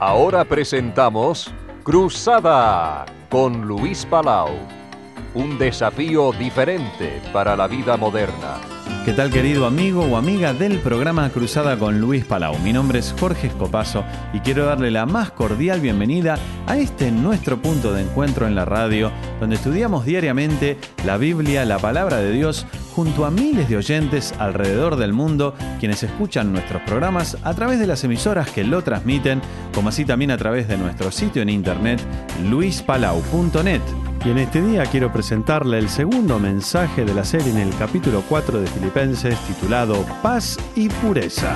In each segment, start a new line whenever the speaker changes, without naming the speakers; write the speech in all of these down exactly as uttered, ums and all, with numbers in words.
Ahora presentamos Cruzada con Luis Palau. Un desafío diferente para la vida moderna.
¿Qué tal, querido amigo o amiga del programa Cruzada con Luis Palau? Mi nombre es Jorge Escopazo y quiero darle la más cordial bienvenida a este nuestro punto de encuentro en la radio, donde estudiamos diariamente la Biblia, la palabra de Dios, junto a miles de oyentes alrededor del mundo, quienes escuchan nuestros programas a través de las emisoras que lo transmiten, como así también a través de nuestro sitio en internet, luis palau punto net. Y en este día quiero presentarle el segundo mensaje de la serie en el capítulo cuatro de Filipenses, titulado Paz y Pureza.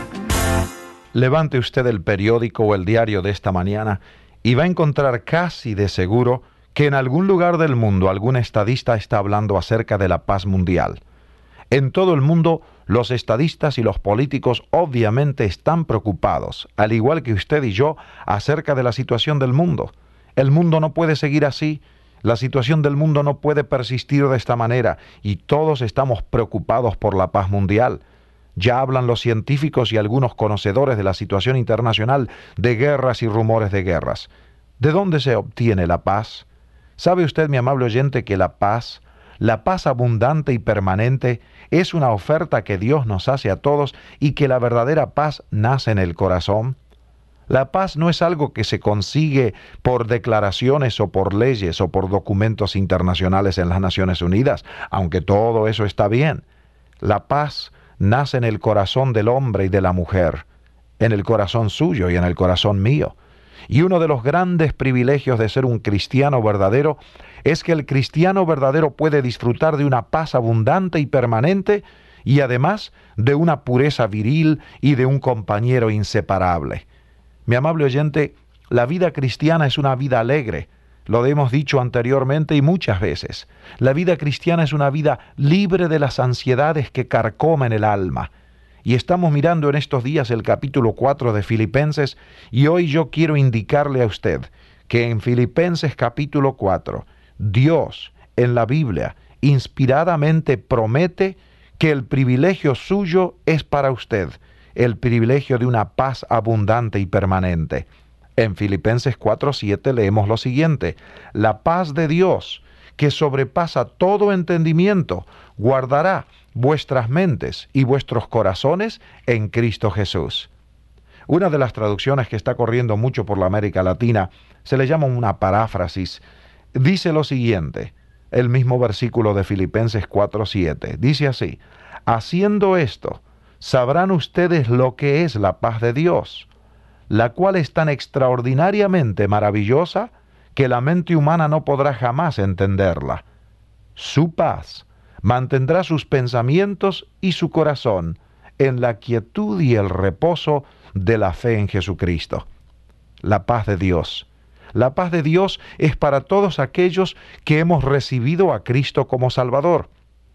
Levante usted el periódico o el diario de esta mañana y va a encontrar casi de seguro que en algún lugar del mundo algún estadista está hablando acerca de la paz mundial. En todo el mundo, los estadistas y los políticos obviamente están preocupados, al igual que usted y yo, acerca de la situación del mundo. El mundo no puede seguir así. La situación del mundo no puede persistir de esta manera y todos estamos preocupados por la paz mundial. Ya hablan los científicos y algunos conocedores de la situación internacional de guerras y rumores de guerras. ¿De dónde se obtiene la paz? ¿Sabe usted, mi amable oyente, que la paz, la paz abundante y permanente, es una oferta que Dios nos hace a todos y que la verdadera paz nace en el corazón? La paz no es algo que se consigue por declaraciones o por leyes o por documentos internacionales en las Naciones Unidas, aunque todo eso está bien. La paz nace en el corazón del hombre y de la mujer, en el corazón suyo y en el corazón mío. Y uno de los grandes privilegios de ser un cristiano verdadero es que el cristiano verdadero puede disfrutar de una paz abundante y permanente y además de una pureza viril y de un compañero inseparable. Mi amable oyente, la vida cristiana es una vida alegre. Lo hemos dicho anteriormente y muchas veces. La vida cristiana es una vida libre de las ansiedades que carcomen el alma. Y estamos mirando en estos días el capítulo cuatro de Filipenses y hoy yo quiero indicarle a usted que en Filipenses capítulo cuatro, Dios en la Biblia inspiradamente promete que el privilegio suyo es para usted, el privilegio de una paz abundante y permanente. En Filipenses cuatro siete leemos lo siguiente: la paz de Dios, que sobrepasa todo entendimiento, guardará vuestras mentes y vuestros corazones en Cristo Jesús. Una de las traducciones que está corriendo mucho por la América Latina se le llama una paráfrasis. Dice lo siguiente, el mismo versículo de Filipenses cuatro siete. Dice así: haciendo esto, sabrán ustedes lo que es la paz de Dios, la cual es tan extraordinariamente maravillosa que la mente humana no podrá jamás entenderla. Su paz mantendrá sus pensamientos y su corazón en la quietud y el reposo de la fe en Jesucristo. La paz de Dios. La paz de Dios es para todos aquellos que hemos recibido a Cristo como Salvador.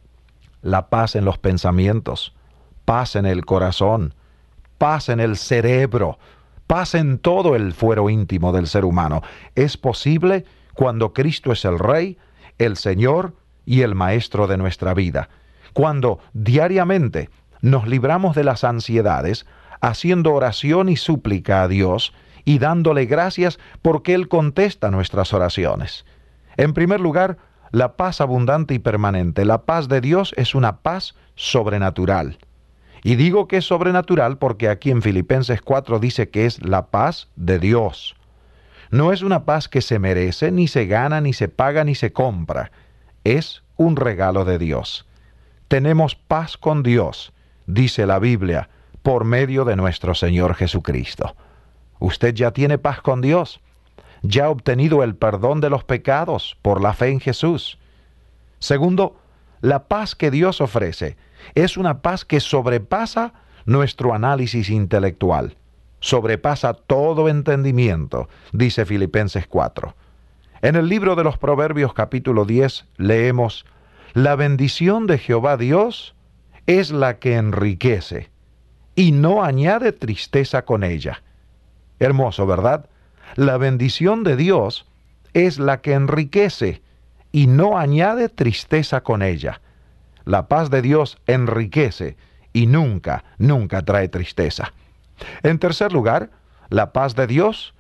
La paz en los pensamientos, paz en el corazón, paz en el cerebro, paz en todo el fuero íntimo del ser humano. Es posible cuando Cristo es el Rey, el Señor y el Maestro de nuestra vida. Cuando diariamente nos libramos de las ansiedades, haciendo oración y súplica a Dios y dándole gracias porque Él contesta nuestras oraciones. En primer lugar, la paz abundante y permanente. La paz de Dios es una paz sobrenatural. Y digo que es sobrenatural porque aquí en Filipenses cuatro dice que es la paz de Dios. No es una paz que se merece, ni se gana, ni se paga, ni se compra. Es un regalo de Dios. Tenemos paz con Dios, dice la Biblia, por medio de nuestro Señor Jesucristo. ¿Usted ya tiene paz con Dios? ¿Ya ha obtenido el perdón de los pecados por la fe en Jesús? Segundo, la paz que Dios ofrece es una paz que sobrepasa nuestro análisis intelectual, sobrepasa todo entendimiento, dice Filipenses cuatro. En el libro de los Proverbios capítulo diez leemos: la bendición de Jehová Dios es la que enriquece y no añade tristeza con ella. Hermoso, ¿verdad? La bendición de Dios es la que enriquece y no añade tristeza con ella. La paz de Dios enriquece y nunca, nunca trae tristeza. En tercer lugar, la paz de Dios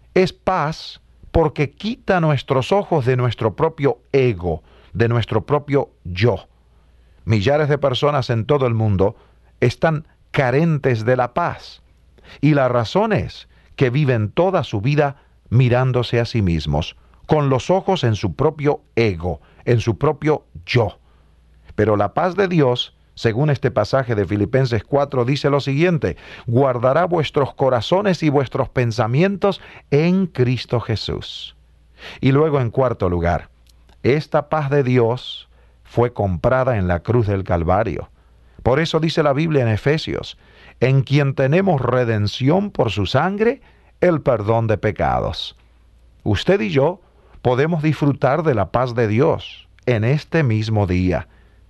es paz porque quita nuestros ojos de nuestro propio ego, de nuestro propio yo. Millares de personas en todo el mundo están carentes de la paz. Y la razón es que viven toda su vida mirándose a sí mismos, con los ojos en su propio ego, en su propio yo. Pero la paz de Dios, según este pasaje de Filipenses cuatro, dice lo siguiente: guardará vuestros corazones y vuestros pensamientos en Cristo Jesús. Y luego, en cuarto lugar, esta paz de Dios fue comprada en la cruz del Calvario. Por eso dice la Biblia en Efesios: en quien tenemos redención por su sangre, el perdón de pecados. Usted y yo podemos disfrutar de la paz de Dios en este mismo día.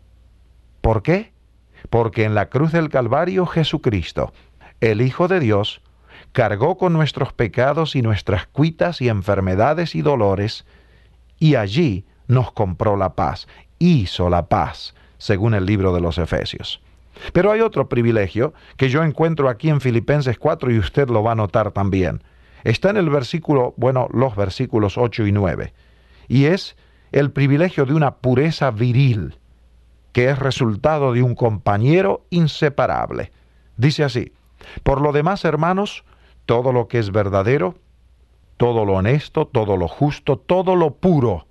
¿Por qué? Porque en la cruz del Calvario Jesucristo, el Hijo de Dios, cargó con nuestros pecados y nuestras cuitas y enfermedades y dolores, y allí nos compró la paz, hizo la paz, según el libro de los Efesios. Pero hay otro privilegio que yo encuentro aquí en Filipenses cuatro y usted lo va a notar también. Está en el versículo, bueno, los versículos ocho y nueve, y es el privilegio de una pureza viril, que es resultado de un compañero inseparable. Dice así: por lo demás, hermanos, todo lo que es verdadero, todo lo honesto, todo lo justo, todo lo puro,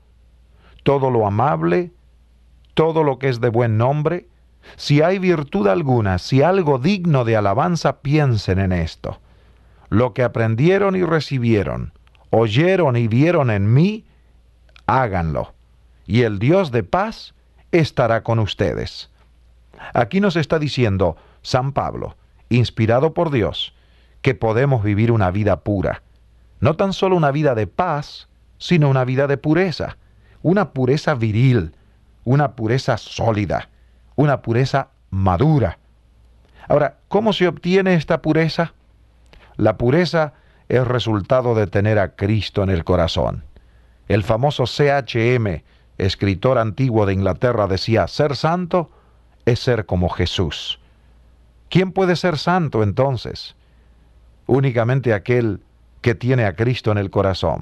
todo lo amable, todo lo que es de buen nombre, si hay virtud alguna, si algo digno de alabanza, piensen en esto. Lo que aprendieron y recibieron, oyeron y vieron en mí, háganlo, y el Dios de paz estará con ustedes. Aquí nos está diciendo San Pablo, inspirado por Dios, que podemos vivir una vida pura. No tan solo una vida de paz, sino una vida de pureza. Una pureza viril, una pureza sólida, una pureza madura. Ahora, ¿cómo se obtiene esta pureza? La pureza es resultado de tener a Cristo en el corazón. El famoso C H M, escritor antiguo de Inglaterra, decía: ser santo es ser como Jesús. ¿Quién puede ser santo entonces? Únicamente aquel que tiene a Cristo en el corazón.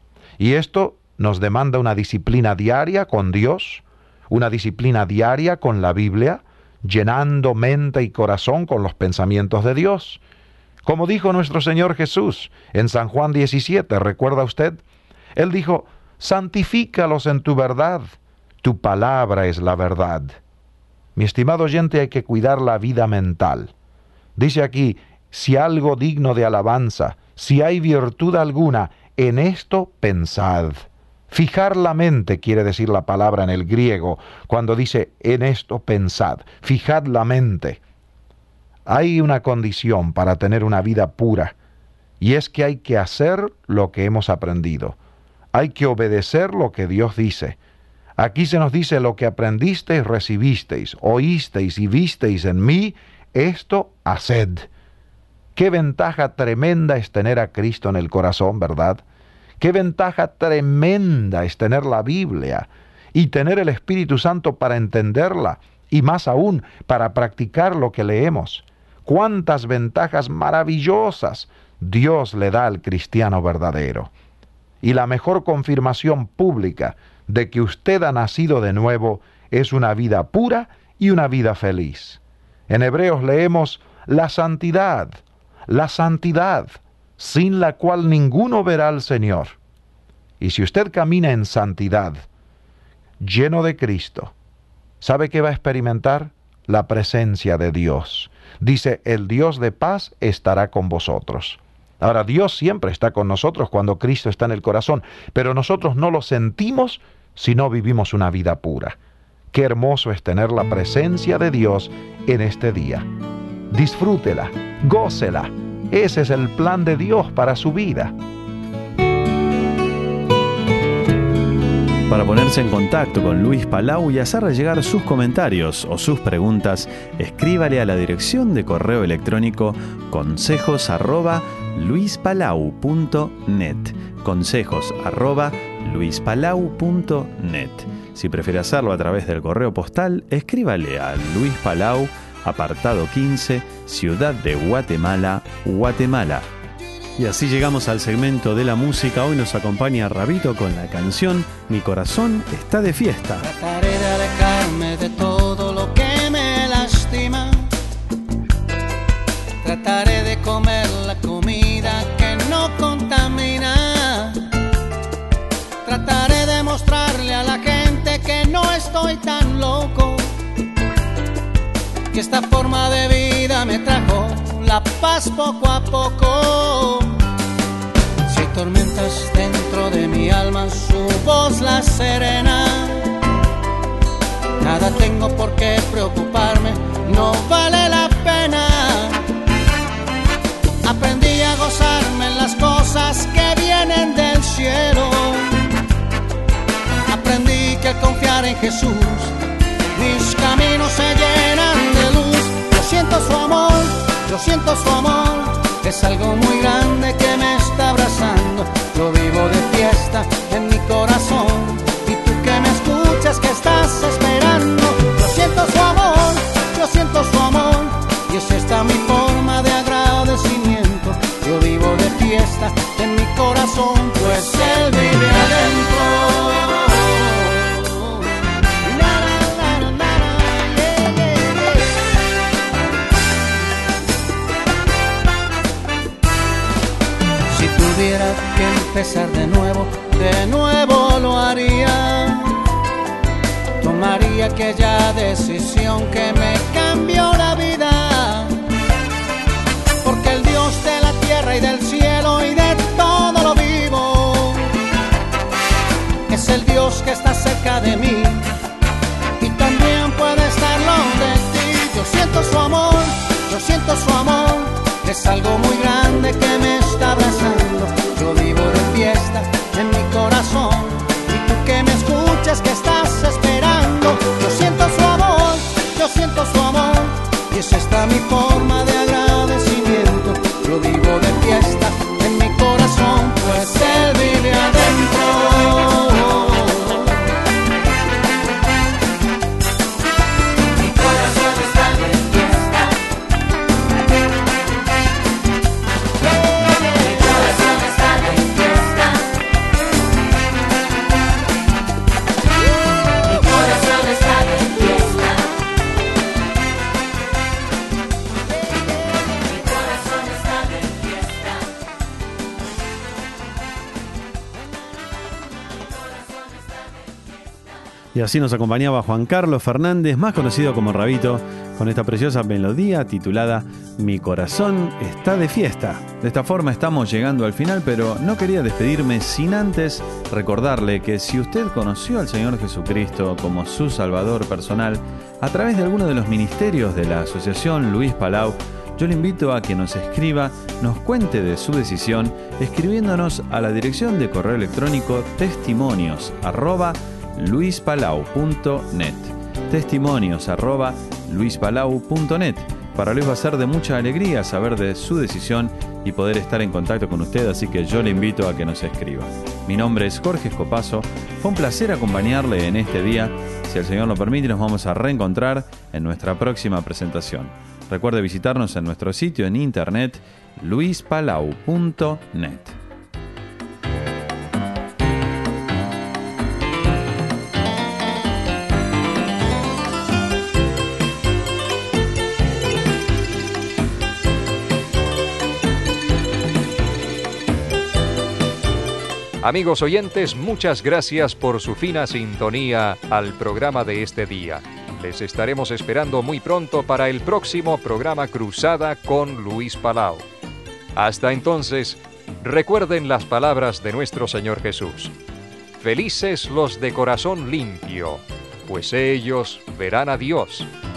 Y esto nos demanda una disciplina diaria con Dios, una disciplina diaria con la Biblia, llenando mente y corazón con los pensamientos de Dios. Como dijo nuestro Señor Jesús en San Juan diecisiete, ¿recuerda usted? Él dijo: santifícalos en tu verdad, tu palabra es la verdad. Mi estimado oyente, hay que cuidar la vida mental. Dice aquí: si algo digno de alabanza, si hay virtud alguna, en esto pensad. Fijar la mente quiere decir la palabra en el griego, cuando dice en esto pensad. Fijad la mente. Hay una condición para tener una vida pura, y es que hay que hacer lo que hemos aprendido. Hay que obedecer lo que Dios dice. Aquí se nos dice: lo que aprendisteis, recibisteis, oísteis y visteis en mí, esto haced. Qué ventaja tremenda es tener a Cristo en el corazón, ¿verdad? Qué ventaja tremenda es tener la Biblia y tener el Espíritu Santo para entenderla, y más aún para practicar lo que leemos. Cuántas ventajas maravillosas Dios le da al cristiano verdadero. Y la mejor confirmación pública de que usted ha nacido de nuevo es una vida pura y una vida feliz. En Hebreos leemos: la santidad, la santidad, sin la cual ninguno verá al Señor. Y si usted camina en santidad, lleno de Cristo, ¿sabe qué va a experimentar? La presencia de Dios. Dice: el Dios de paz estará con vosotros. Ahora, Dios siempre está con nosotros cuando Cristo está en el corazón, pero nosotros no lo sentimos si no vivimos una vida pura. Qué hermoso es tener la presencia de Dios en este día. Disfrútela, gócela. Ese es el plan de Dios para su vida.
Para ponerse en contacto con Luis Palau y hacerle llegar sus comentarios o sus preguntas, escríbale a la dirección de correo electrónico consejos arroba luispalau punto net. Consejos arroba luispalau punto net. Si prefiere hacerlo a través del correo postal, escríbale a Luis Palau, apartado quince, Ciudad de Guatemala, Guatemala. Y así llegamos al segmento de la música. Hoy nos acompaña Rabito con la canción Mi corazón está de fiesta.
Trataré de alejarme de todo lo que me lastima. Trataré de comer la comida que no contamina. Trataré de mostrarle a la gente que no estoy tan loco, que esta forma de vida me trajo la paz poco a poco. Si hay tormentas dentro de mi alma, su voz la serena. Nada tengo por qué preocuparme, no vale la pena. Aprendí a gozarme en las cosas que vienen del cielo. Aprendí que al confiar en Jesús, mis caminos se llenan de luz. Yo siento su amor, yo siento su amor. Es algo muy grande que me está abrazando. Yo vivo de fiesta en mi corazón. Y tú que me escuchas, que estás esperando. Yo siento su amor, yo siento su amor. Y es esta mi forma de agradecimiento. Yo vivo de fiesta en mi corazón, pues Él vive adentro. Si tuviera que empezar de nuevo, de nuevo lo haría. Tomaría aquella decisión que me cambió la vida. Porque el Dios de la tierra y del cielo y de todo lo vivo es el Dios que está cerca de mí y también puede estarlo de ti. Yo siento su amor, yo siento su amor. Es algo muy grande que me está abrazando. Yo vivo de fiesta en mi corazón. Y tú que me escuchas, que estás esperando. Yo siento su amor, yo siento su amor. Y es esta mi forma de agradecimiento. Yo vivo de fiesta en mi corazón, pues Él vive adentro.
Y así nos acompañaba Juan Carlos Fernández, más conocido como Rabito, con esta preciosa melodía titulada Mi corazón está de fiesta. De esta forma estamos llegando al final, pero no quería despedirme sin antes recordarle que si usted conoció al Señor Jesucristo como su Salvador personal a través de alguno de los ministerios de la Asociación Luis Palau, yo le invito a que nos escriba, nos cuente de su decisión, escribiéndonos a la dirección de correo electrónico testimonios arroba luispalau punto net. Testimonios arroba luispalau punto net. Para Luis va a ser de mucha alegría saber de su decisión y poder estar en contacto con usted, así que yo le invito a que nos escriba. Mi nombre es Jorge Escopazo, fue un placer acompañarle en este día. Si el Señor lo permite, nos vamos a reencontrar en nuestra próxima presentación. Recuerde visitarnos en nuestro sitio en internet luispalau punto net.
Amigos oyentes, muchas gracias por su fina sintonía al programa de este día. Les estaremos esperando muy pronto para el próximo programa Cruzada con Luis Palau. Hasta entonces, recuerden las palabras de nuestro Señor Jesús. Felices los de corazón limpio, pues ellos verán a Dios.